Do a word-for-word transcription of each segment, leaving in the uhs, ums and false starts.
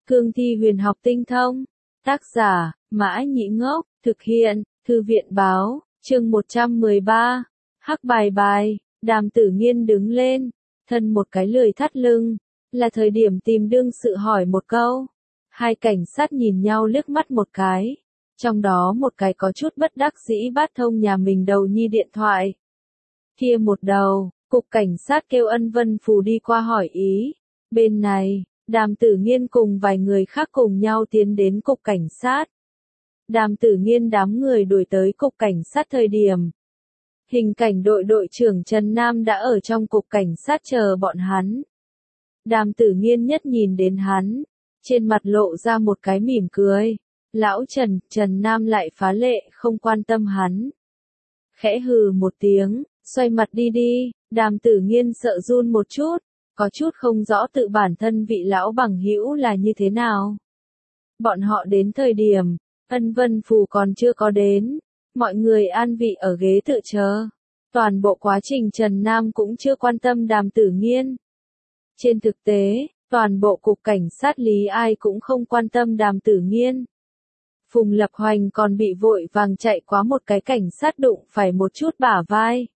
Cương thi huyền học tinh thông. Tác giả, Mã Nhĩ Ngốc, thực hiện, Thư viện Báo, chương một trăm mười ba. Hắc bài bài, Đàm Tử Nghiên đứng lên, thân một cái lười thắt lưng, là thời điểm tìm đương sự hỏi một câu. Hai cảnh sát nhìn nhau liếc mắt một cái, trong đó một cái có chút bất đắc dĩ bắt thông nhà mình đầu nhi điện thoại. Kia một đầu, cục cảnh sát kêu Ân Vân Phù đi qua hỏi ý. Bên này, Đàm Tử Nghiên cùng vài người khác cùng nhau tiến đến cục cảnh sát. Đàm Tử Nghiên đám người đuổi tới cục cảnh sát thời điểm. Hình cảnh đội đội trưởng Trần Nam đã ở trong cục cảnh sát chờ bọn hắn. Đàm Tử Nghiên nhất nhìn đến hắn, trên mặt lộ ra một cái mỉm cười. Lão Trần, Trần Nam lại phá lệ không quan tâm hắn. Khẽ hừ một tiếng, xoay mặt đi đi, Đàm Tử Nghiên sợ run một chút, có chút không rõ tự bản thân vị lão bằng hữu là như thế nào. Bọn họ đến thời điểm, Ân Vân Phù còn chưa có đến, mọi người an vị ở ghế tự chờ. Toàn bộ quá trình Trần Nam cũng chưa quan tâm Đàm Tử Nghiên. Trên thực tế, toàn bộ cục cảnh sát lý ai cũng không quan tâm Đàm Tử Nghiên. Phùng Lập Hoành còn bị vội vàng chạy qua một cái cảnh sát đụng phải một chút bả vai.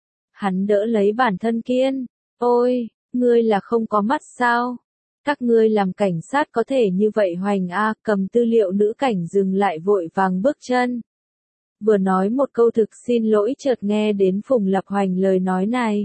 Hắn đỡ lấy bản thân Kiên, ôi, ngươi là không có mắt sao? Các ngươi làm cảnh sát có thể như vậy Hoành a, cầm tư liệu nữ cảnh dừng lại vội vàng bước chân. Vừa nói một câu thực xin lỗi chợt nghe đến Phùng Lập Hoành lời nói này.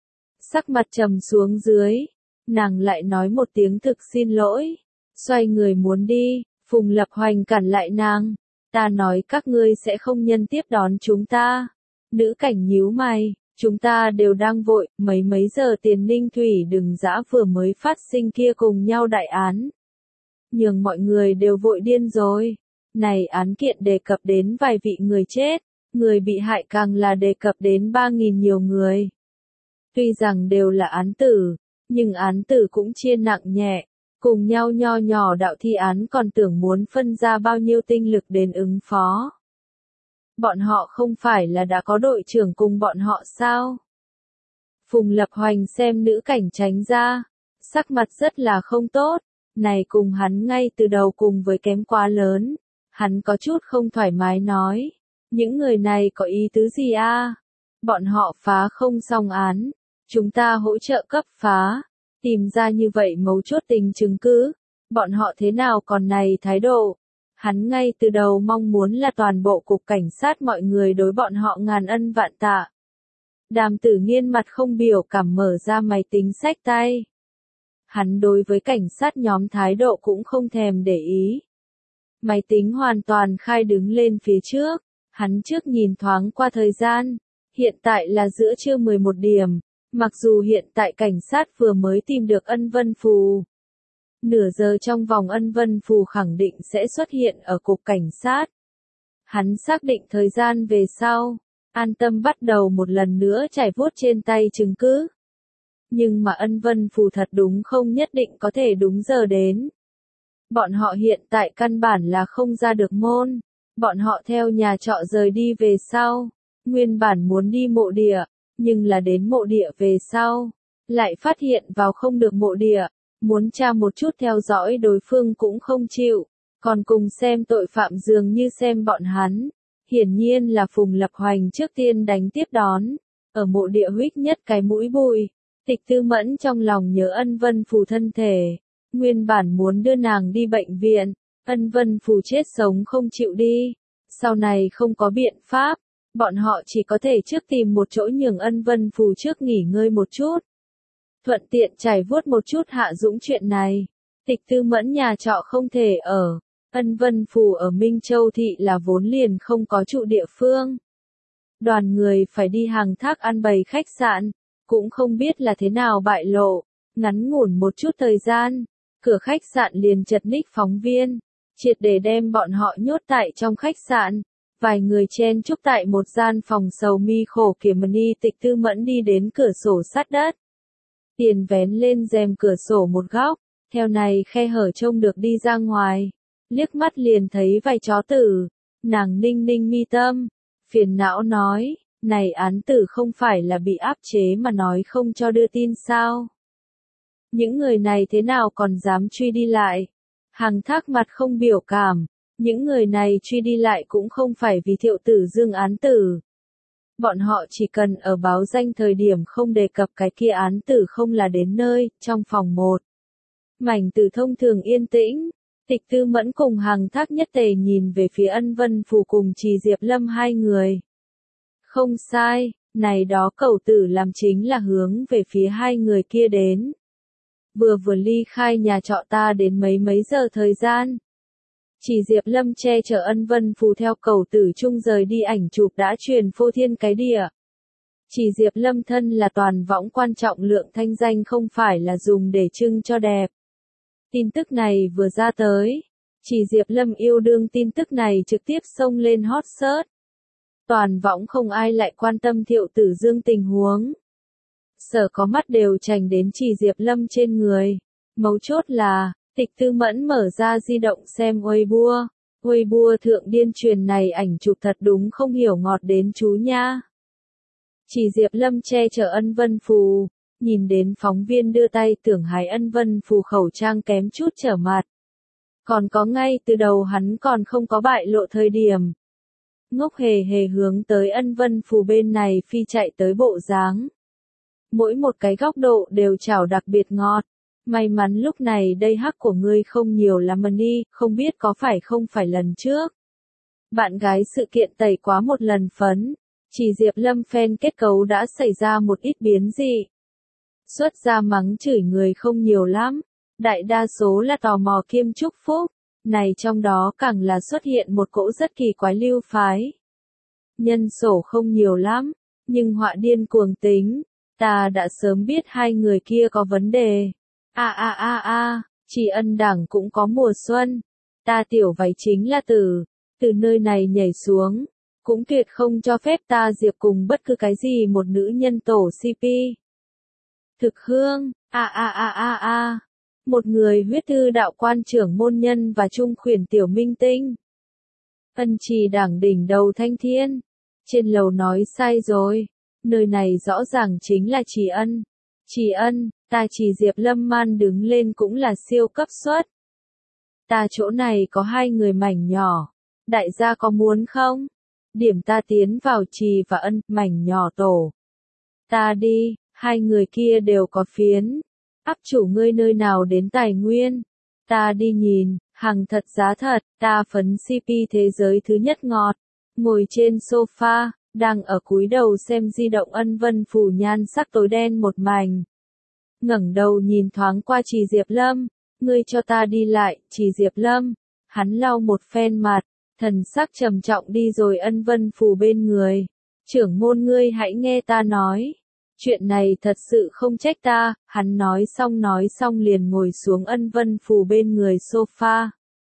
Sắc mặt trầm xuống dưới, nàng lại nói một tiếng thực xin lỗi, xoay người muốn đi, Phùng Lập Hoành cản lại nàng, ta nói các ngươi sẽ không nhân tiếp đón chúng ta. Nữ cảnh nhíu mày, chúng ta đều đang vội, mấy mấy giờ tiền Ninh Thủy đừng dã vừa mới phát sinh kia cùng nhau đại án. Nhưng mọi người đều vội điên rồi. Này án kiện đề cập đến vài vị người chết, người bị hại càng là đề cập đến ba nghìn nhiều người. Tuy rằng đều là án tử, nhưng án tử cũng chia nặng nhẹ, cùng nhau nho nhỏ đạo thi án còn tưởng muốn phân ra bao nhiêu tinh lực đến ứng phó. Bọn họ không phải là đã có đội trưởng cùng bọn họ sao? Phùng Lập Hoành xem nữ cảnh tránh ra, sắc mặt rất là không tốt, này cùng hắn ngay từ đầu cùng với kém quá lớn. Hắn có chút không thoải mái nói, những người này có ý tứ gì a? Bọn họ phá không xong án, chúng ta hỗ trợ cấp phá, tìm ra như vậy mấu chốt tình chứng cứ, bọn họ thế nào còn này thái độ? Hắn ngay từ đầu mong muốn là toàn bộ cục cảnh sát mọi người đối bọn họ ngàn ân vạn tạ. Đàm Tử Nghiên mặt không biểu cảm mở ra máy tính xách tay. Hắn đối với cảnh sát nhóm thái độ cũng không thèm để ý. Máy tính hoàn toàn khai đứng lên phía trước, hắn trước nhìn thoáng qua thời gian, hiện tại là giữa trưa mười một điểm, mặc dù hiện tại cảnh sát vừa mới tìm được Ân Vân Phù. Nửa giờ trong vòng Ân Vân Phù khẳng định sẽ xuất hiện ở cục cảnh sát. Hắn xác định thời gian về sau, an tâm bắt đầu một lần nữa trải vuốt trên tay chứng cứ. Nhưng mà Ân Vân Phù thật đúng không nhất định có thể đúng giờ đến. Bọn họ hiện tại căn bản là không ra được môn. Bọn họ theo nhà trọ rời đi về sau. Nguyên bản muốn đi mộ địa, nhưng là đến mộ địa về sau. Lại phát hiện vào không được mộ địa. Muốn tra một chút theo dõi đối phương cũng không chịu. Còn cùng xem tội phạm dường như xem bọn hắn. Hiển nhiên là Phùng Lập Hoành trước tiên đánh tiếp đón. Ở mộ địa huých nhất cái mũi bụi. Tịch Tư Mẫn trong lòng nhớ Ân Vân Phù thân thể. Nguyên bản muốn đưa nàng đi bệnh viện, Ân Vân Phù chết sống không chịu đi. Sau này không có biện pháp, bọn họ chỉ có thể trước tìm một chỗ nhường Ân Vân Phù trước nghỉ ngơi một chút. Thuận tiện trải vuốt một chút Hạ Dũng chuyện này. Tịch Tư Mẫn nhà trọ không thể ở. Ân Vân Phù ở Minh Châu Thị là vốn liền không có trụ địa phương. Đoàn người phải đi hàng thác ăn bày khách sạn, cũng không biết là thế nào bại lộ. Ngắn ngủn một chút thời gian, cửa khách sạn liền chật ních phóng viên, triệt để đem bọn họ nhốt tại trong khách sạn. Vài người chen chúc tại một gian phòng sầu mi khổ kiểm ni. Tịch Tư Mẫn đi đến cửa sổ sát đất. Tiền vén lên rèm cửa sổ một góc, theo này khe hở trông được đi ra ngoài. Liếc mắt liền thấy vài chó tử, nàng ninh ninh mi tâm, phiền não nói, này án tử không phải là bị áp chế mà nói không cho đưa tin sao? Những người này thế nào còn dám truy đi lại? Hàng Thác mặt không biểu cảm, những người này truy đi lại cũng không phải vì Thiệu Tử Dương án tử. Bọn họ chỉ cần ở báo danh thời điểm không đề cập cái kia án tử không là đến nơi, trong phòng một. Mảnh tử thông thường yên tĩnh, Tịch Tư Mẫn cùng Hàng Thác nhất tề nhìn về phía Ân Vân Phù cùng Trì Diệp Lâm hai người. Không sai, này đó cẩu tử làm chính là hướng về phía hai người kia đến. Vừa vừa ly khai nhà trọ ta đến mấy mấy giờ thời gian. Chỉ Diệp Lâm che chở Ân Vân Phù theo cẩu tử chung rời đi ảnh chụp đã truyền phô thiên cái địa. Chỉ Diệp Lâm thân là toàn võng quan trọng lượng thanh danh không phải là dùng để trưng cho đẹp. Tin tức này vừa ra tới. Chỉ Diệp Lâm yêu đương tin tức này trực tiếp xông lên hot search. Toàn võng không ai lại quan tâm Thiệu Tử Dương tình huống. Sở có mắt đều chành đến Chỉ Diệp Lâm trên người. Mấu chốt là, Tịch Tư Mẫn mở ra di động xem Weibo. Weibo thượng điên truyền này ảnh chụp thật đúng không hiểu ngọt đến chú nha. Chỉ Diệp Lâm che chở Ân Vân Phù, nhìn đến phóng viên đưa tay tưởng hái Ân Vân Phù khẩu trang kém chút trở mặt. Còn có ngay từ đầu hắn còn không có bại lộ thời điểm. Ngốc hề hề hướng tới Ân Vân Phù bên này phi chạy tới bộ dáng. Mỗi một cái góc độ đều chảo đặc biệt ngọt. May mắn lúc này đây hắc của ngươi không nhiều lắm đi, không biết có phải không phải lần trước. Bạn gái sự kiện tẩy quá một lần phấn. Chỉ Diệp Lâm fan kết cấu đã xảy ra một ít biến dị. Xuất ra mắng chửi người không nhiều lắm. Đại đa số là tò mò kiêm chúc phúc. Này trong đó càng là xuất hiện một cỗ rất kỳ quái lưu phái. Nhân sổ không nhiều lắm, nhưng họa điên cuồng tính. Ta đã sớm biết hai người kia có vấn đề. A a a a, Chỉ Ân đảng cũng có mùa xuân. Ta tiểu váy chính là từ, từ nơi này nhảy xuống. Cũng tuyệt không cho phép ta Diệp cùng bất cứ cái gì một nữ nhân tổ xê pê. Thực hương, a a a a a. Một người huyết thư đạo quan trưởng môn nhân và trung khuyển tiểu minh tinh. Ân Trì đảng đỉnh đầu thanh thiên. Trên lầu nói sai rồi. Nơi này rõ ràng chính là Trì Ân. Trì Ân, ta Chỉ Diệp Lâm man đứng lên cũng là siêu cấp suất. Ta chỗ này có hai người mảnh nhỏ. Đại gia có muốn không? Điểm ta tiến vào Trì và Ân, mảnh nhỏ tổ. Ta đi, hai người kia đều có phiến. Áp chủ ngươi nơi nào đến tài nguyên. Ta đi nhìn, hàng thật giá thật, ta phấn xê pê thế giới thứ nhất ngọt. Ngồi trên sofa, đang ở cúi đầu xem di động Ân Vân Phù nhan sắc tối đen một mảnh. Ngẩng đầu nhìn thoáng qua Chỉ Diệp Lâm, ngươi cho ta đi lại, Chỉ Diệp Lâm. Hắn lau một phen mặt, thần sắc trầm trọng đi rồi Ân Vân Phù bên người. Trưởng môn ngươi hãy nghe ta nói. Chuyện này thật sự không trách ta, hắn nói xong nói xong liền ngồi xuống Ân Vân Phù bên người sofa.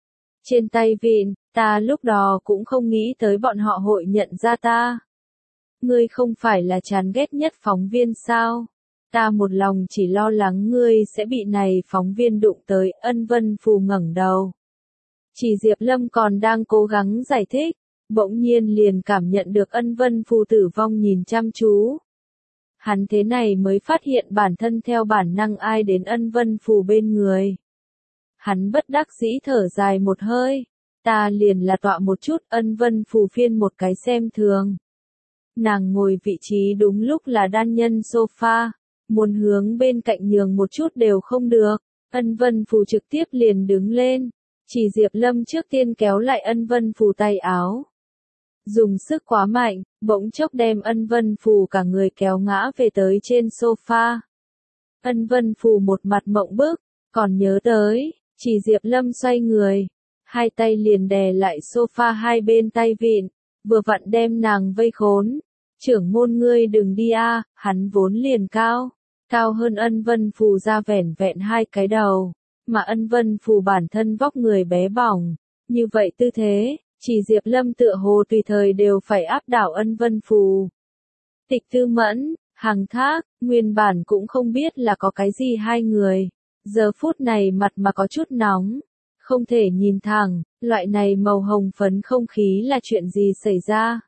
Trên tay vịn, ta lúc đó cũng không nghĩ tới bọn họ hội nhận ra ta. Ngươi không phải là chán ghét nhất phóng viên sao? Ta một lòng chỉ lo lắng ngươi sẽ bị này phóng viên đụng tới. Ân Vân Phù ngẩng đầu. Chỉ Diệp Lâm còn đang cố gắng giải thích, bỗng nhiên liền cảm nhận được Ân Vân Phù tử vong nhìn chăm chú. Hắn thế này mới phát hiện bản thân theo bản năng ai đến Ân Vân Phù bên người. Hắn bất đắc dĩ thở dài một hơi. Ta liền là tọa một chút. Ân Vân Phù phiên một cái xem thường. Nàng ngồi vị trí đúng lúc là đan nhân sofa. Muốn hướng bên cạnh nhường một chút đều không được. Ân Vân Phù trực tiếp liền đứng lên. Chỉ Diệp Lâm trước tiên kéo lại Ân Vân Phù tay áo. Dùng sức quá mạnh, bỗng chốc đem Ân Vân Phù cả người kéo ngã về tới trên sofa. Ân Vân Phù một mặt mộng bức, còn nhớ tới, Chỉ Diệp Lâm xoay người, hai tay liền đè lại sofa hai bên tay vịn, vừa vặn đem nàng vây khốn. Trưởng môn ngươi đừng đi a, hắn vốn liền cao, cao hơn Ân Vân Phù ra vẻn vẹn hai cái đầu, mà Ân Vân Phù bản thân vóc người bé bỏng, như vậy tư thế. Chỉ Diệp Lâm tựa hồ tùy thời đều phải áp đảo Ân Vân Phù. Tịch Tư Mẫn, Hàng Thác, nguyên bản cũng không biết là có cái gì hai người. Giờ phút này mặt mà có chút nóng. Không thể nhìn thẳng, loại này màu hồng phấn không khí là chuyện gì xảy ra.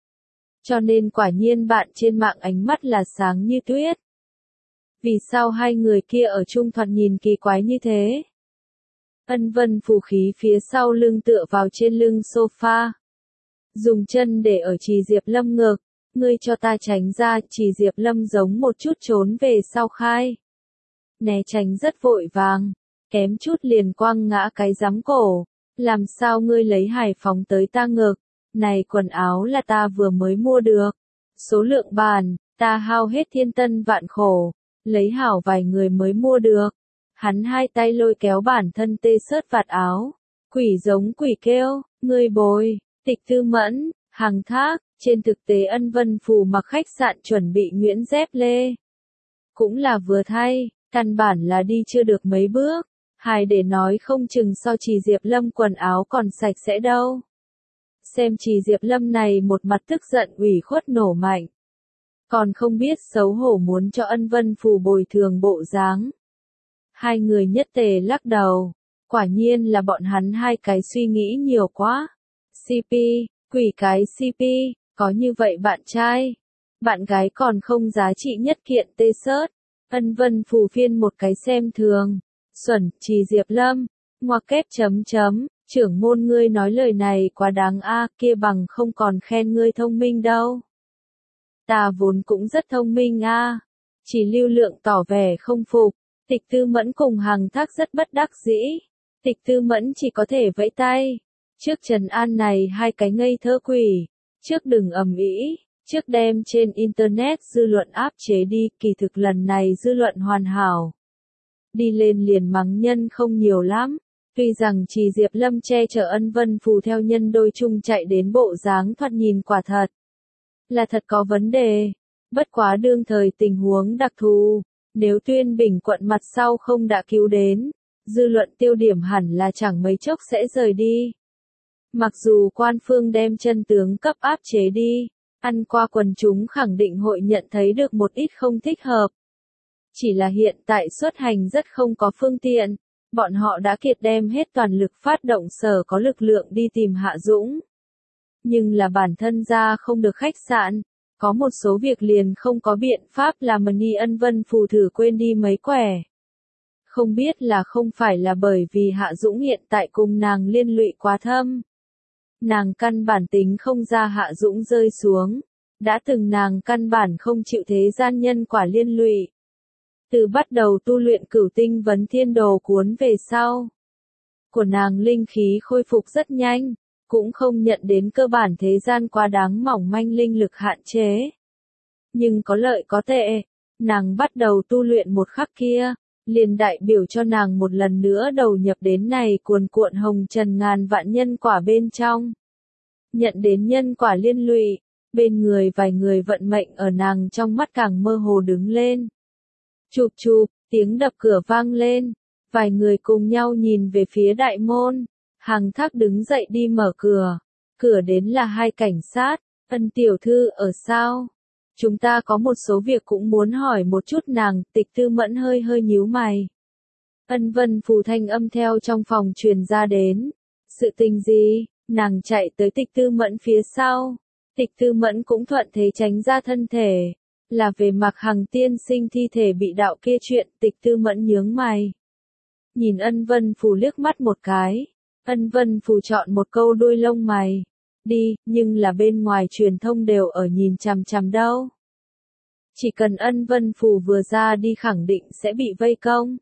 Cho nên quả nhiên bạn trên mạng ánh mắt là sáng như tuyết. Vì sao hai người kia ở chung thoạt nhìn kỳ quái như thế? Ân Vân Phù khí phía sau lưng tựa vào trên lưng sofa. Dùng chân để ở Trì Diệp Lâm ngực. Ngươi cho ta tránh ra, Trì Diệp Lâm giống một chút trốn về sau khai. Né tránh rất vội vàng, kém chút liền quăng ngã cái giám cổ. Làm sao ngươi lấy Hải Phòng tới ta ngực? Này quần áo là ta vừa mới mua được. Số lượng bàn, ta hao hết thiên tân vạn khổ. Lấy hảo vài người mới mua được. Hắn hai tay lôi kéo bản thân tê sớt vạt áo. Quỷ giống quỷ kêu, ngươi bồi, Tịch Tư Mẫn, Hằng Thác. Trên thực tế Ân Vân Phù mặc khách sạn chuẩn bị nhuyễn dép lê. Cũng là vừa thay, căn bản là đi chưa được mấy bước. Hài để nói không chừng so Trì Diệp Lâm quần áo còn sạch sẽ đâu. Xem Trì Diệp Lâm này một mặt tức giận ủy khuất nổ mạnh. Còn không biết xấu hổ muốn cho Ân Vân Phù bồi thường bộ dáng. Hai người nhất tề lắc đầu. Quả nhiên là bọn hắn hai cái suy nghĩ nhiều quá. xê pê, quỷ cái xê pê, có như vậy bạn trai. Bạn gái còn không giá trị nhất kiện tê sớt. Ân Vân Phù phiên một cái xem thường. Xuẩn, Trì Diệp Lâm, ngoặc kép chấm chấm, trưởng môn ngươi nói lời này quá đáng a, kia bằng không còn khen ngươi thông minh đâu. Ta vốn cũng rất thông minh a. Chỉ Lưu Lượng tỏ vẻ không phục. Tịch Tư Mẫn cùng Hằng Thác rất bất đắc dĩ. Tịch Tư Mẫn chỉ có thể vẫy tay. Trước trấn an này hai cái ngây thơ quỷ. Trước đừng ầm ĩ, trước đem trên internet dư luận áp chế đi, kỳ thực lần này dư luận hoàn hảo. Đi lên liền mắng nhân không nhiều lắm. Tuy rằng Trì Diệp Lâm che chở Ân Vân Phù theo nhân đôi chung chạy đến bộ dáng thoạt nhìn quả thật. Là thật có vấn đề. Bất quá đương thời tình huống đặc thù. Nếu Tuyên Bình quận mặt sau không đã cứu đến, dư luận tiêu điểm hẳn là chẳng mấy chốc sẽ rời đi. Mặc dù quan phương đem chân tướng cấp áp chế đi, ăn qua quần chúng khẳng định hội nhận thấy được một ít không thích hợp. Chỉ là hiện tại xuất hành rất không có phương tiện, bọn họ đã kiệt đem hết toàn lực phát động sở có lực lượng đi tìm Hạ Dũng. Nhưng là bản thân ra không được khách sạn, có một số việc liền không có biện pháp làm Ni Ân Vân Phù thử quên đi mấy quẻ. Không biết là không phải là bởi vì Hạ Dũng hiện tại cùng nàng liên lụy quá thâm. Nàng căn bản tính không ra Hạ Dũng rơi xuống, đã từng nàng căn bản không chịu thế gian nhân quả liên lụy. Từ bắt đầu tu luyện Cửu Tinh Vấn Thiên Đồ cuốn về sau, của nàng linh khí khôi phục rất nhanh, cũng không nhận đến cơ bản thế gian quá đáng mỏng manh linh lực hạn chế. Nhưng có lợi có tệ, nàng bắt đầu tu luyện một khắc kia, liền đại biểu cho nàng một lần nữa đầu nhập đến này cuồn cuộn hồng trần ngàn vạn nhân quả bên trong. Nhận đến nhân quả liên lụy, bên người vài người vận mệnh ở nàng trong mắt càng mơ hồ đứng lên. Chụp chụp, tiếng đập cửa vang lên, vài người cùng nhau nhìn về phía đại môn. Hằng Thác đứng dậy đi mở cửa, cửa đến là hai cảnh sát. Ân tiểu thư ở sao? Chúng ta có một số việc cũng muốn hỏi một chút nàng. Tịch Tư Mẫn hơi hơi nhíu mày. Ân Vân Phù thanh âm theo trong phòng truyền ra đến. Sự tình gì? Nàng chạy tới Tịch Tư Mẫn phía sau. Tịch Tư Mẫn cũng thuận thế tránh ra thân thể. Là về Mạc Hằng tiên sinh thi thể bị đạo kia chuyện. Tịch Tư Mẫn nhướng mày, nhìn Ân Vân Phù liếc mắt một cái. Ân Vân Phù chọn một câu đuôi lông mày. Đi, nhưng là bên ngoài truyền thông đều ở nhìn chằm chằm đâu. Chỉ cần Ân Vân Phù vừa ra đi khẳng định sẽ bị vây công.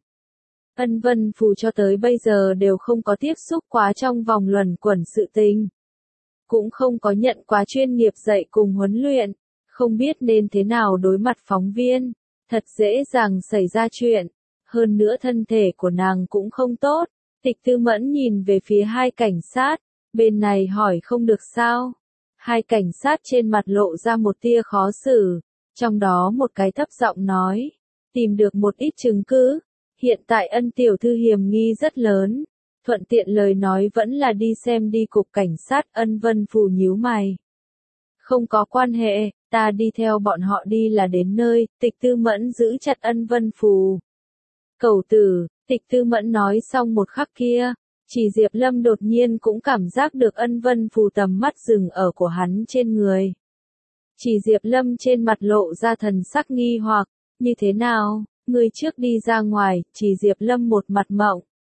Ân Vân Phù cho tới bây giờ đều không có tiếp xúc quá trong vòng luẩn quẩn sự tình. Cũng không có nhận quá chuyên nghiệp dạy cùng huấn luyện. Không biết nên thế nào đối mặt phóng viên. Thật dễ dàng xảy ra chuyện. Hơn nữa thân thể của nàng cũng không tốt. Tịch Tư Mẫn nhìn về phía hai cảnh sát. Bên này hỏi không được sao. Hai cảnh sát trên mặt lộ ra một tia khó xử. Trong đó một cái thấp giọng nói. Tìm được một ít chứng cứ. Hiện tại Ân tiểu thư hiểm nghi rất lớn. Thuận tiện lời nói vẫn là đi xem đi cục cảnh sát. Ân Vân Phù nhíu mày. Không có quan hệ, ta đi theo bọn họ đi là đến nơi. Tịch Tư Mẫn giữ chặt Ân Vân Phù. Cẩu tử, Tịch Tư Mẫn nói xong một khắc kia. Chỉ Diệp Lâm đột nhiên cũng cảm giác được Ân Vân Phù tầm mắt dừng ở của hắn trên người. Chỉ Diệp Lâm trên mặt lộ ra thần sắc nghi hoặc, như thế nào, người trước đi ra ngoài. Chỉ Diệp Lâm một mặt mộng.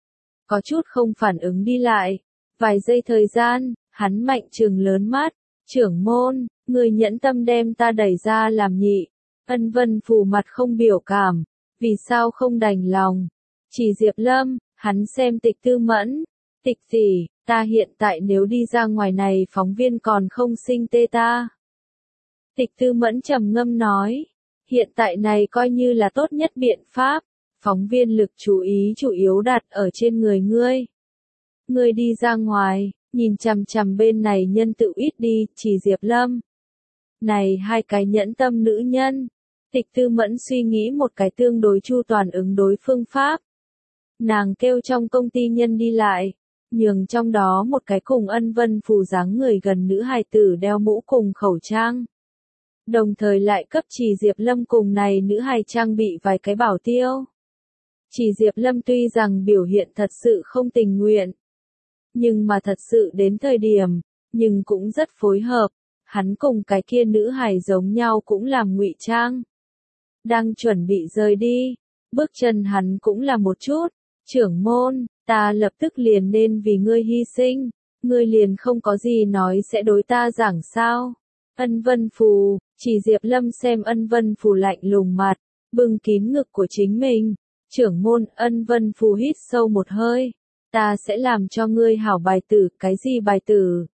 có chút không phản ứng đi lại. Vài giây thời gian, hắn mạnh trừng lớn mắt, trưởng môn, người nhẫn tâm đem ta đẩy ra làm nhị. Ân Vân Phù mặt không biểu cảm, vì sao không đành lòng. Chỉ Diệp Lâm, hắn xem Tịch Tư Mẫn, Tịch tỷ, ta hiện tại nếu đi ra ngoài này phóng viên còn không sinh tê ta. Tịch Tư Mẫn trầm ngâm nói, hiện tại này coi như là tốt nhất biện pháp, phóng viên lực chú ý chủ yếu đặt ở trên người ngươi. Ngươi đi ra ngoài, nhìn chằm chằm bên này nhân tự ít đi, chỉ Diệp Lâm. Này hai cái nhẫn tâm nữ nhân. Tịch Tư Mẫn suy nghĩ một cái tương đối chu toàn ứng đối phương pháp. Nàng kêu trong công ty nhân đi lại, nhường trong đó một cái cùng Ân Vân Phù dáng người gần nữ hài tử đeo mũ cùng khẩu trang. Đồng thời lại cấp Chỉ Diệp Lâm cùng này nữ hài trang bị vài cái bảo tiêu. Chỉ Diệp Lâm tuy rằng biểu hiện thật sự không tình nguyện, nhưng mà thật sự đến thời điểm, nhưng cũng rất phối hợp, hắn cùng cái kia nữ hài giống nhau cũng làm ngụy trang. Đang chuẩn bị rời đi, bước chân hắn cũng là một chút, trưởng môn, ta lập tức liền nên vì ngươi hy sinh, ngươi liền không có gì nói sẽ đối ta giảng sao. Ân Vân Phù, Chỉ Diệp Lâm xem Ân Vân Phù lạnh lùng mặt, bưng kín ngực của chính mình. Trưởng môn, Ân Vân Phù hít sâu một hơi, ta sẽ làm cho ngươi hảo bài tử. Cái gì bài tử?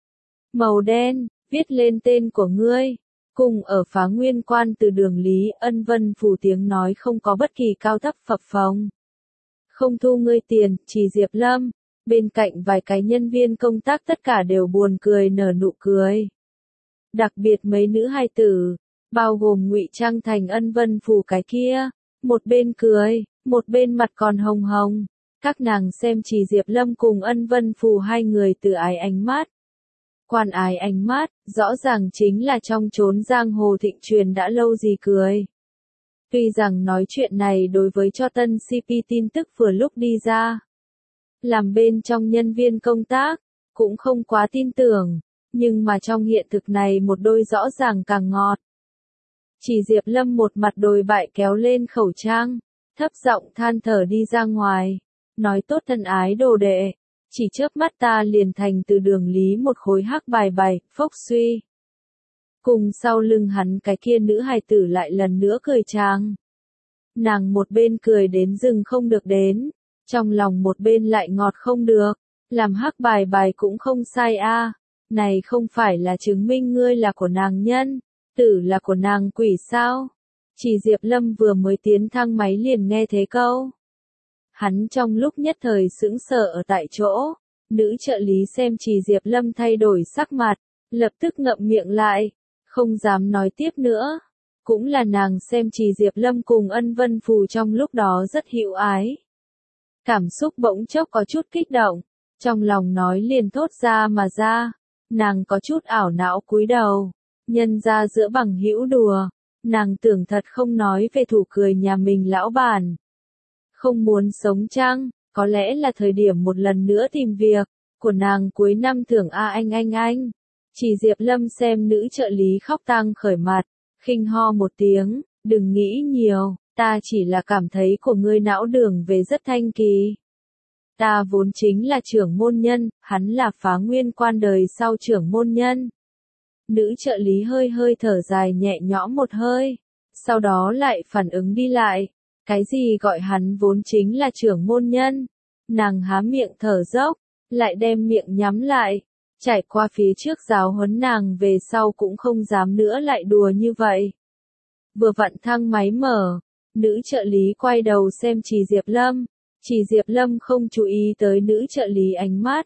Màu đen, viết lên tên của ngươi. Cùng ở Phá Nguyên Quan từ đường Lý, Ân Vân Phù tiếng nói không có bất kỳ cao thấp phập phồng. Không thu ngươi tiền, Chỉ Diệp Lâm. Bên cạnh vài cái nhân viên công tác tất cả đều buồn cười nở nụ cười. Đặc biệt mấy nữ hài tử, bao gồm ngụy trang thành Ân Vân Phù cái kia, một bên cười, một bên mặt còn hồng hồng. Các nàng xem Chỉ Diệp Lâm cùng Ân Vân Phù hai người từ ái ánh mắt. Quan ái ánh mắt, rõ ràng chính là trong chốn giang hồ thịnh truyền đã lâu gì cười. Tuy rằng nói chuyện này đối với cho tân xê pê tin tức vừa lúc đi ra, làm bên trong nhân viên công tác, cũng không quá tin tưởng, nhưng mà trong hiện thực này một đôi rõ ràng càng ngọt. Chỉ Diệp Lâm một mặt đồi bại kéo lên khẩu trang, thấp giọng than thở đi ra ngoài, nói tốt thân ái đồ đệ. Chỉ chớp mắt ta liền thành từ đường Lý một khối hắc bài bài, phốc suy. Cùng sau lưng hắn cái kia nữ hài tử lại lần nữa cười chàng. Nàng một bên cười đến rừng không được đến, trong lòng một bên lại ngọt không được, làm hắc bài bài cũng không sai a. Này không phải là chứng minh ngươi là của nàng nhân, tử là của nàng quỷ sao? Chỉ Diệp Lâm vừa mới tiến thang máy liền nghe thế câu. Hắn trong lúc nhất thời sững sờ ở tại chỗ, nữ trợ lý xem Chỉ Diệp Lâm thay đổi sắc mặt, lập tức ngậm miệng lại, không dám nói tiếp nữa. Cũng là nàng xem Chỉ Diệp Lâm cùng Ân Vân Phù trong lúc đó rất hữu ái. Cảm xúc bỗng chốc có chút kích động, trong lòng nói liền thốt ra mà ra, nàng có chút ảo não cúi đầu, nhân ra giữa bằng hữu đùa, nàng tưởng thật không nói về thủ cười nhà mình lão bản. Không muốn sống chăng, có lẽ là thời điểm một lần nữa tìm việc, của nàng cuối năm thưởng A anh anh anh. Chỉ Diệp Lâm xem nữ trợ lý khóc tang khởi mặt, khinh ho một tiếng, đừng nghĩ nhiều, ta chỉ là cảm thấy của ngươi não đường về rất thanh kỳ. Ta vốn chính là trưởng môn nhân, hắn là Phá Nguyên Quan đời sau trưởng môn nhân. Nữ trợ lý hơi hơi thở dài nhẹ nhõm một hơi, sau đó lại phản ứng đi lại. Cái gì gọi hắn vốn chính là trưởng môn nhân? Nàng há miệng thở dốc, lại đem miệng nhắm lại. Trải qua phía trước giáo huấn nàng về sau cũng không dám nữa lại đùa như vậy. Vừa vặn thang máy mở, nữ trợ lý quay đầu xem Chỉ Diệp Lâm. Chỉ Diệp Lâm không chú ý tới nữ trợ lý ánh mắt.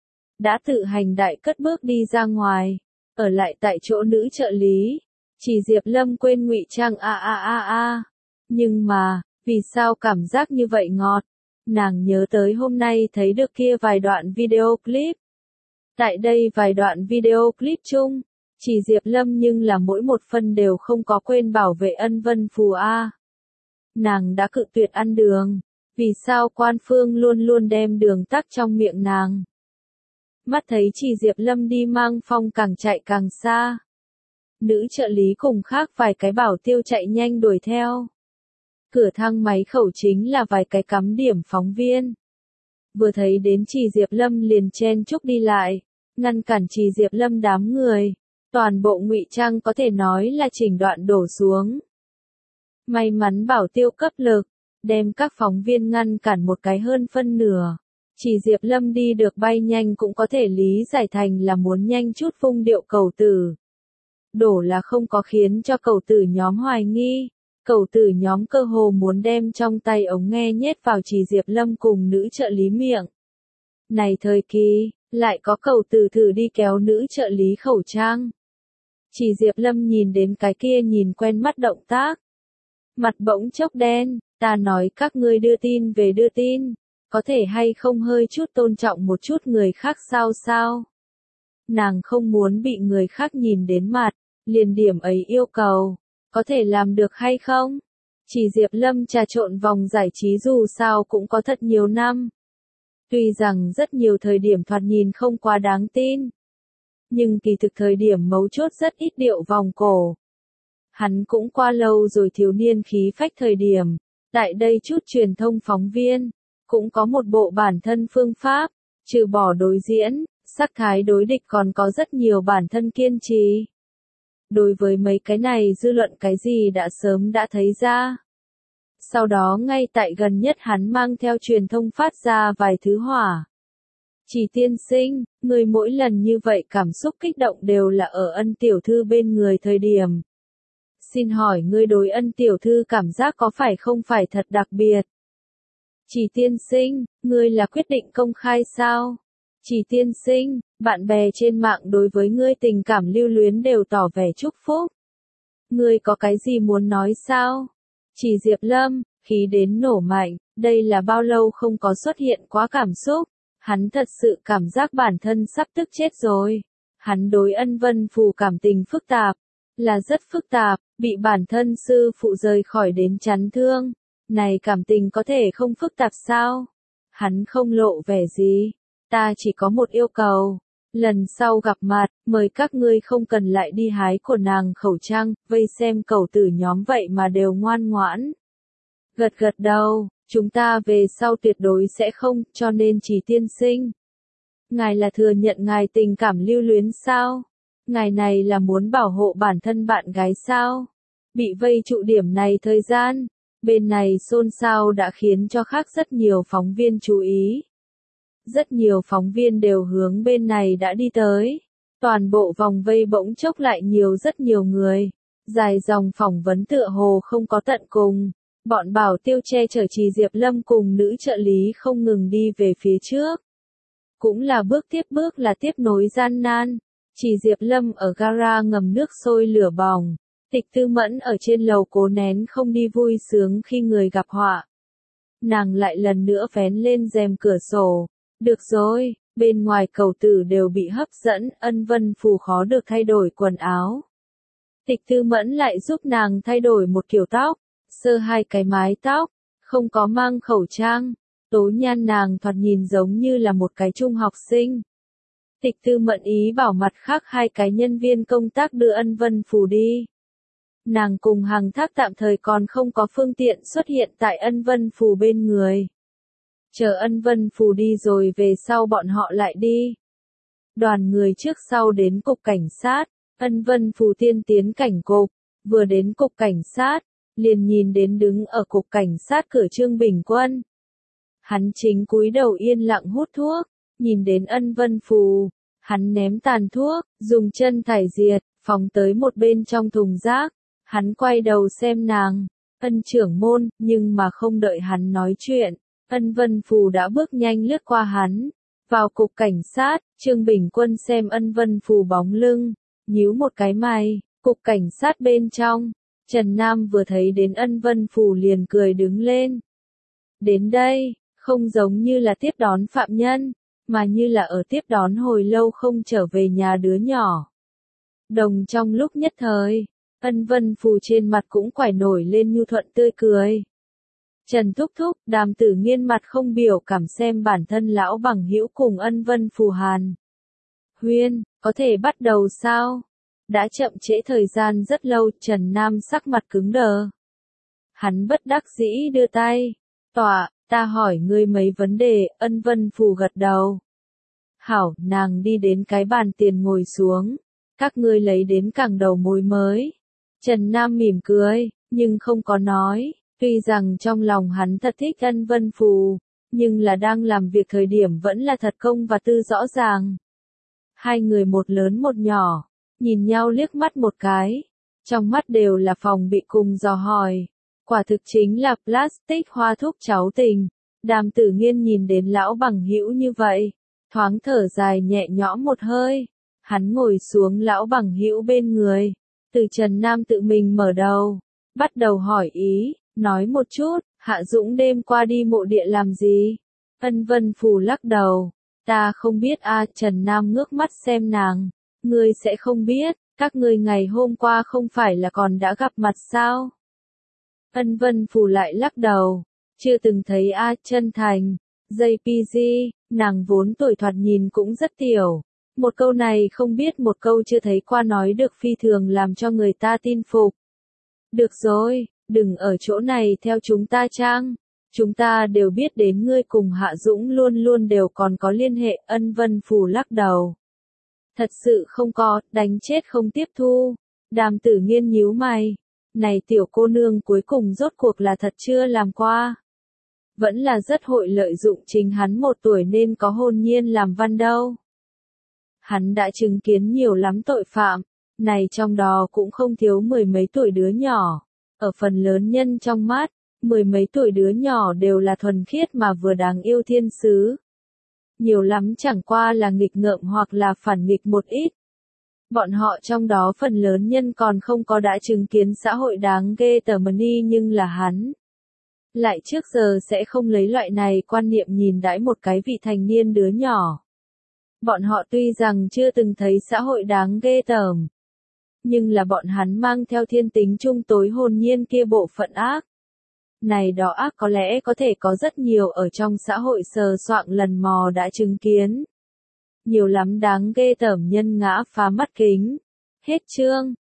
Đã tự hành đại cất bước đi ra ngoài, ở lại tại chỗ nữ trợ lý. Chỉ Diệp Lâm quên ngụy trang a a a a. Nhưng mà, vì sao cảm giác như vậy ngọt? Nàng nhớ tới hôm nay thấy được kia vài đoạn video clip. Tại đây vài đoạn video clip chung, Chỉ Diệp Lâm nhưng là mỗi một phân đều không có quên bảo vệ Ân Vân Phù a. Nàng đã cự tuyệt ăn đường, vì sao quan phương luôn luôn đem đường tắc trong miệng nàng? Mắt thấy Chỉ Diệp Lâm đi mang phong càng chạy càng xa. Nữ trợ lý cùng khác vài cái bảo tiêu chạy nhanh đuổi theo. Cửa thang máy khẩu chính là vài cái cắm điểm phóng viên. vừa thấy đến Trì Diệp Lâm liền chen chúc đi lại, ngăn cản Trì Diệp Lâm đám người. Toàn bộ ngụy trang có thể nói là chỉnh đoạn đổ xuống. May mắn bảo tiêu cấp lực, đem các phóng viên ngăn cản một cái hơn phân nửa. Chỉ Diệp Lâm đi được bay nhanh cũng có thể lý giải thành là muốn nhanh chút vung điệu cầu tử. Đổ là không có khiến cho cầu tử nhóm hoài nghi. Cầu tử nhóm cơ hồ muốn đem trong tay ống nghe nhét vào Chỉ Diệp Lâm cùng nữ trợ lý miệng. Này thời kỳ, lại có cầu tử thử đi kéo nữ trợ lý khẩu trang. Chỉ Diệp Lâm nhìn đến cái kia nhìn quen mắt động tác. Mặt bỗng chốc đen, ta nói các ngươi đưa tin về đưa tin, có thể hay không hơi chút tôn trọng một chút người khác sao sao. Nàng không muốn bị người khác nhìn đến mặt, liền điểm ấy yêu cầu, có thể làm được hay không? Chỉ Diệp Lâm trà trộn vòng giải trí dù sao cũng có thật nhiều năm. Tuy rằng rất nhiều thời điểm thoạt nhìn không quá đáng tin, nhưng kỳ thực thời điểm mấu chốt rất ít điệu vòng cổ. Hắn cũng qua lâu rồi thiếu niên khí phách thời điểm, tại đây chút truyền thông phóng viên, cũng có một bộ bản thân phương pháp, trừ bỏ đối diễn, sắc thái đối địch còn có rất nhiều bản thân kiên trì. Đối với mấy cái này dư luận cái gì đã sớm đã thấy ra. Sau đó ngay tại gần nhất hắn mang theo truyền thông phát ra vài thứ hỏa. Chỉ tiên sinh, người mỗi lần như vậy cảm xúc kích động đều là ở Ân tiểu thư bên người thời điểm. Xin hỏi ngươi đối Ân tiểu thư cảm giác có phải không phải thật đặc biệt? Chỉ tiên sinh, ngươi là quyết định công khai sao? Chỉ tiên sinh, bạn bè trên mạng đối với ngươi tình cảm lưu luyến đều tỏ vẻ chúc phúc. Ngươi có cái gì muốn nói sao? Chỉ Diệp Lâm, khí đến nổ mạnh, đây là bao lâu không có xuất hiện quá cảm xúc. Hắn thật sự cảm giác bản thân sắp tức chết rồi. Hắn đối Ân Vân Phù cảm tình phức tạp, là rất phức tạp, bị bản thân sư phụ rời khỏi đến chán thương. Này cảm tình có thể không phức tạp sao? Hắn không lộ vẻ gì. Ta chỉ có một yêu cầu. Lần sau gặp mặt, mời các ngươi không cần lại đi hái của nàng khẩu trang, vây xem cầu tử nhóm vậy mà đều ngoan ngoãn. Gật gật đầu, chúng ta về sau tuyệt đối sẽ không, cho nên Chỉ tiên sinh. Ngài là thừa nhận ngài tình cảm lưu luyến sao? Ngài này là muốn bảo hộ bản thân bạn gái sao? Bị vây trụ điểm này thời gian, bên này xôn xao đã khiến cho khác rất nhiều phóng viên chú ý. Rất nhiều phóng viên đều hướng bên này đã đi tới. Toàn bộ vòng vây bỗng chốc lại nhiều rất nhiều người. Dài dòng phỏng vấn tựa hồ không có tận cùng. Bọn bảo tiêu che chở Trì Diệp Lâm cùng nữ trợ lý không ngừng đi về phía trước. Cũng là bước tiếp bước là tiếp nối gian nan. Trì Diệp Lâm ở gara ngầm nước sôi lửa bỏng. Tịch Tư Mẫn ở trên lầu cố nén không đi vui sướng khi người gặp họa. Nàng lại lần nữa vén lên rèm cửa sổ. Được rồi, bên ngoài cầu tử đều bị hấp dẫn, Ân Vân Phù khó được thay đổi quần áo. Tịch Tư Mẫn lại giúp nàng thay đổi một kiểu tóc, sơ hai cái mái tóc, không có mang khẩu trang. Tố nhan nàng thoạt nhìn giống như là một cái trung học sinh. Tịch Tư Mẫn ý bảo mặt khác hai cái nhân viên công tác đưa Ân Vân Phù đi. Nàng cùng Hằng Thác tạm thời còn không có phương tiện xuất hiện tại Ân Vân Phù bên người. Chờ Ân Vân Phù đi rồi về sau bọn họ lại đi. Đoàn người trước sau đến cục cảnh sát, Ân Vân Phù tiên tiến cảnh cục, vừa đến cục cảnh sát, liền nhìn đến đứng ở cục cảnh sát cửa Trương Bình Quân. Hắn chính cúi đầu yên lặng hút thuốc, nhìn đến Ân Vân Phù, hắn ném tàn thuốc, dùng chân thải diệt, phóng tới một bên trong thùng rác, hắn quay đầu xem nàng, Ân trưởng môn, nhưng mà không đợi hắn nói chuyện. Ân Vân Phù đã bước nhanh lướt qua hắn, vào cục cảnh sát, Trương Bình Quân xem Ân Vân Phù bóng lưng, nhíu một cái mày, cục cảnh sát bên trong, Trần Nam vừa thấy đến Ân Vân Phù liền cười đứng lên. Đến đây, không giống như là tiếp đón phạm nhân, mà như là ở tiếp đón hồi lâu không trở về nhà đứa nhỏ. Đồng trong lúc nhất thời, Ân Vân Phù trên mặt cũng quải nổi lên nhu thuận tươi cười. Trần Thúc Thúc, Đàm Tử Nghiên mặt không biểu cảm xem bản thân lão bằng hữu cùng Ân Vân Phù hàn. Huyên, có thể bắt đầu sao? Đã chậm trễ thời gian rất lâu, Trần Nam sắc mặt cứng đờ. Hắn bất đắc dĩ đưa tay. Tọa, Ta hỏi ngươi mấy vấn đề, Ân Vân Phù gật đầu. Hảo, nàng đi đến cái bàn tiền ngồi xuống. Các ngươi lấy đến cẳng đầu mối mới. Trần Nam mỉm cười, nhưng không có nói. Tuy rằng trong lòng hắn thật thích Ân Vân Phù, nhưng là đang làm việc thời điểm vẫn là thật công và tư rõ ràng. Hai người một lớn một nhỏ, nhìn nhau liếc mắt một cái. Trong mắt đều là phòng bị cùng dò hỏi. Quả thực chính là plastic hoa thúc cháu tình. Đàm Tử Nghiên nhìn đến lão bằng hữu như vậy, thoáng thở dài nhẹ nhõm một hơi. Hắn ngồi xuống lão bằng hữu bên người. Từ Trần Nam tự mình mở đầu, bắt đầu hỏi ý, nói một chút, Hạ Dũng đêm qua đi mộ địa làm gì? Ân Vân Phù lắc đầu, ta không biết a. Trần Nam ngước mắt xem nàng, ngươi sẽ không biết, các ngươi ngày hôm qua không phải là còn đã gặp mặt sao? Ân Vân Phù lại lắc đầu, chưa từng thấy a. Chân thành, gi pê giê, nàng vốn tuổi thoạt nhìn cũng rất tiểu. Một câu này không biết một câu chưa thấy qua nói được phi thường làm cho người ta tin phục. Được rồi, đừng ở chỗ này theo chúng ta trang. Chúng ta đều biết đến ngươi cùng Hạ Dũng luôn luôn đều còn có liên hệ. Ân Vân Phù lắc đầu. Thật sự không có, đánh chết không tiếp thu. Đàm Tử Nghiên nhíu mày. Này tiểu cô nương cuối cùng rốt cuộc là thật chưa làm qua. Vẫn là rất hội lợi dụng chính hắn một tuổi nên có hồn nhiên làm văn đâu. Hắn đã chứng kiến nhiều lắm tội phạm, này trong đó cũng không thiếu mười mấy tuổi đứa nhỏ. Ở phần lớn nhân trong mắt, mười mấy tuổi đứa nhỏ đều là thuần khiết mà vừa đáng yêu thiên sứ. Nhiều lắm chẳng qua là nghịch ngợm hoặc là phản nghịch một ít. Bọn họ trong đó phần lớn nhân còn không có đã chứng kiến xã hội đáng ghê tởm ni nhưng là hắn. Lại trước giờ sẽ không lấy loại này quan niệm nhìn đãi một cái vị thành niên đứa nhỏ. Bọn họ tuy rằng chưa từng thấy xã hội đáng ghê tởm, nhưng là bọn hắn mang theo thiên tính trung tối hồn nhiên kia bộ phận ác. Này đó ác có lẽ có thể có rất nhiều ở trong xã hội sờ soạng lần mò đã chứng kiến. Nhiều lắm đáng ghê tởm nhân ngã phá mắt kính. Hết chương.